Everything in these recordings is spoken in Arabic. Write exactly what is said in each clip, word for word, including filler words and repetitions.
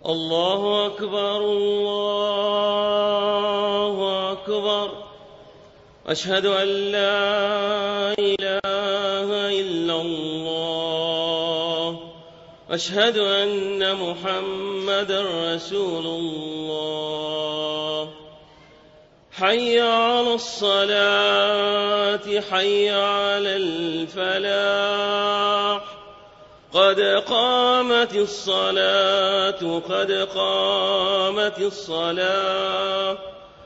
الله أكبر الله أكبر. أشهد أن لا إله إلا الله. أشهد أن محمدا رسول الله. حي على الصلاة حي على الفلاح. قد قامت الصلاة قد قامت الصلاة.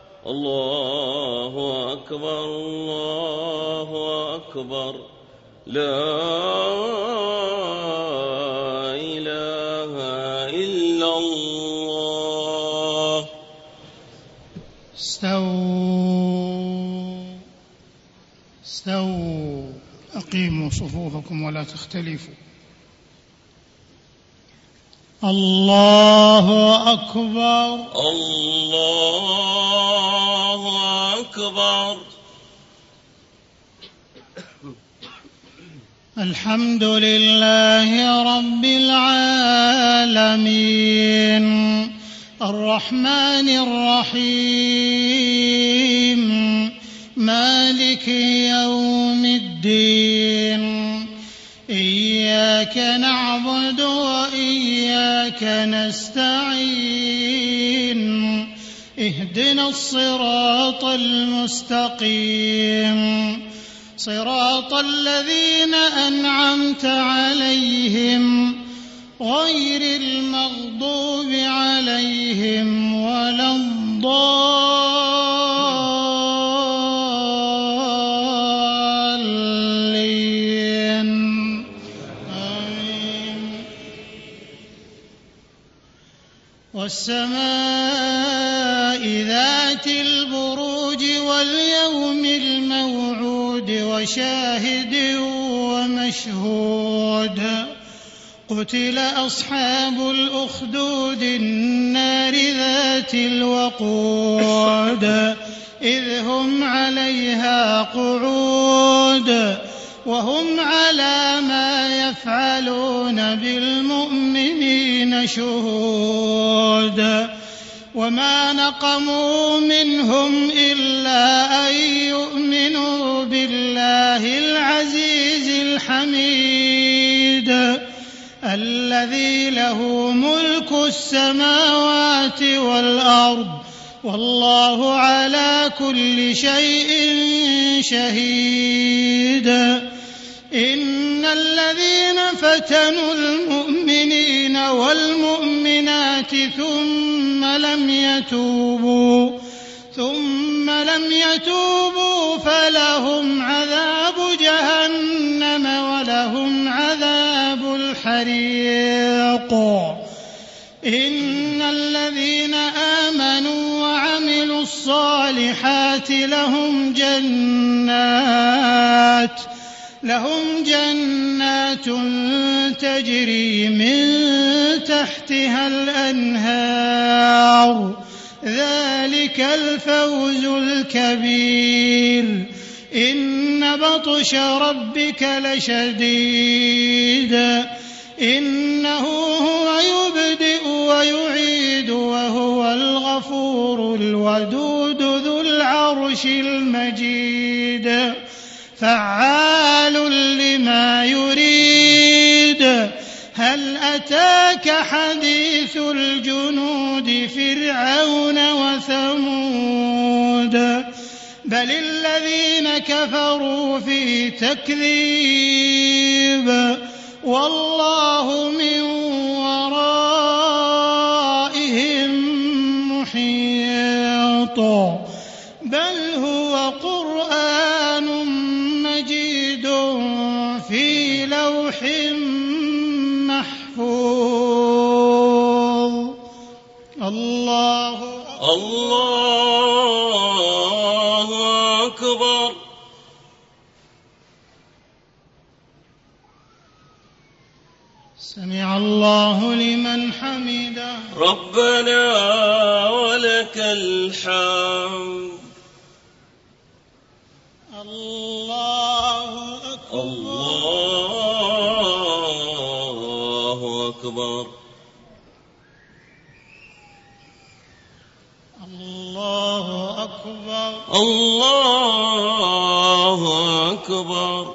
الله أكبر الله أكبر. لا إله إلا الله. استووا استووا أقيموا صفوفكم ولا تختلفوا. الله أكبر الله أكبر. الحمد لله رب العالمين الرحمن الرحيم مالك يوم الدين. إياك نعبد وإياك نستعين. اهدنا الصراط المستقيم صراط الذين أنعمت عليهم غير المغضوب عليهم ولا الضالين. آمين. والسماء ذات البروج واليوم الموعود وشاهد ومشهود. قتل أصحاب الأخدود النار ذات الوقود إذ هم عليها قعود وهم على ما يفعلون بالمؤمنين شهود. وما نقموا منهم إلا أن يؤمنوا بالله العزيز الحميد الذي له ملك السماوات والأرض والله على كل شيء شهيد. إن الذين فتنوا المؤمنين والمؤمنات ثم لم يتوبوا ثم لم يتوبوا فلهم عذاب جهنم ولهم عذاب الحريق. إن الذين آمنوا وعملوا الصالحات لهم جنات لهم جنات تجري من تحتها الأنهار ذلك الفوز الكبير. إن بطش ربك لشديد إنه هو يبدئ ويعيد وهو الغفور الودود ذو العرش المجيد. فعال لما يريد. هل أتاك حديث الجنود فرعون وثمود بل الذين كفروا في تكذيب والله من ورائهم محيط. بل هو قرآن مجيد في لوح محفوظ. الله الله أكبر. سمع الله لمن حمده. ربنا ولك الحمد. الله أكبر. الله أكبر. أكبر الله أكبر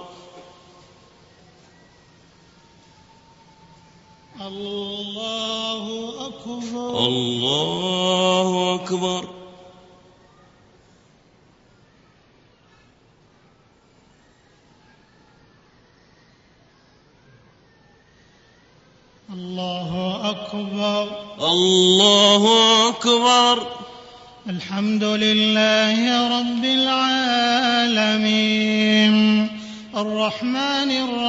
الله أكبر الله أكبر الله أكبر الله أكبر الحمد لله رب العالمين الرحمن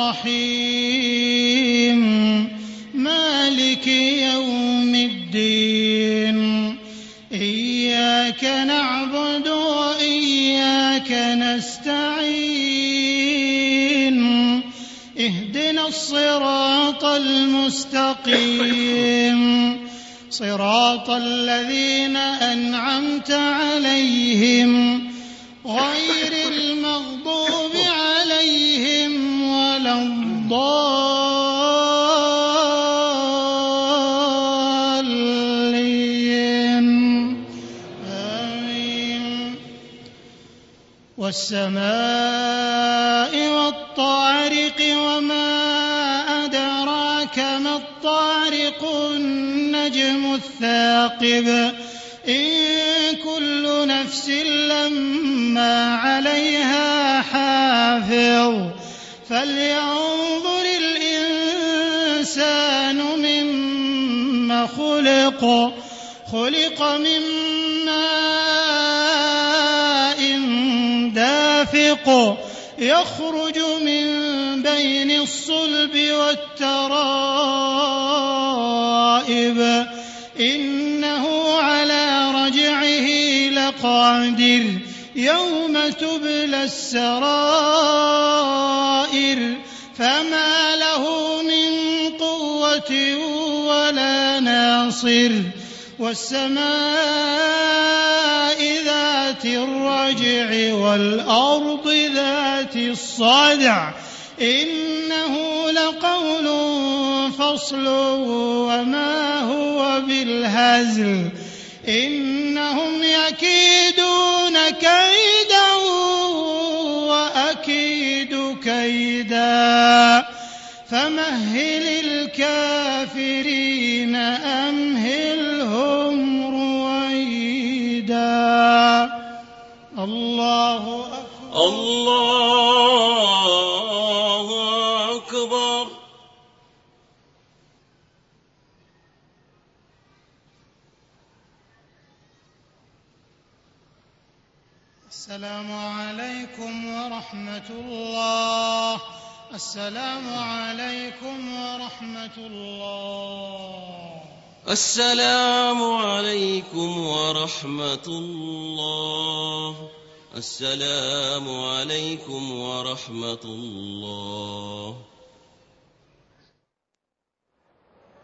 الرحيم مالك يوم الدين إياك نعبد وإياك نستعين اهدنا الصراط المستقيم صراط الذين أنعمت عليهم غير المغضوب عليهم ولا الضالين آمين والسماء والطارق وما أدراك ما الطارق النجم الثاقب إن كل نفس لما عليها حافظ فلينظر الإنسان مما خلق خلق من ماء دافق يخرج من بين الصلب والترائب إنه على رجعه لقادر يوم تبلى السرائر فما له من قوة ولا ناصر والسماء ذات الرجع والأرض ذات الصدع إنه لقول فصل وما هو بالهزل إنهم يكيدون كيدا وأكيد كيدا فمهل الكافرين أمهلهم رويدا الله أكبر الله أكبر السلام عليكم ورحمة الله السلام عليكم ورحمة الله السلام عليكم ورحمة الله السلام عليكم ورحمة الله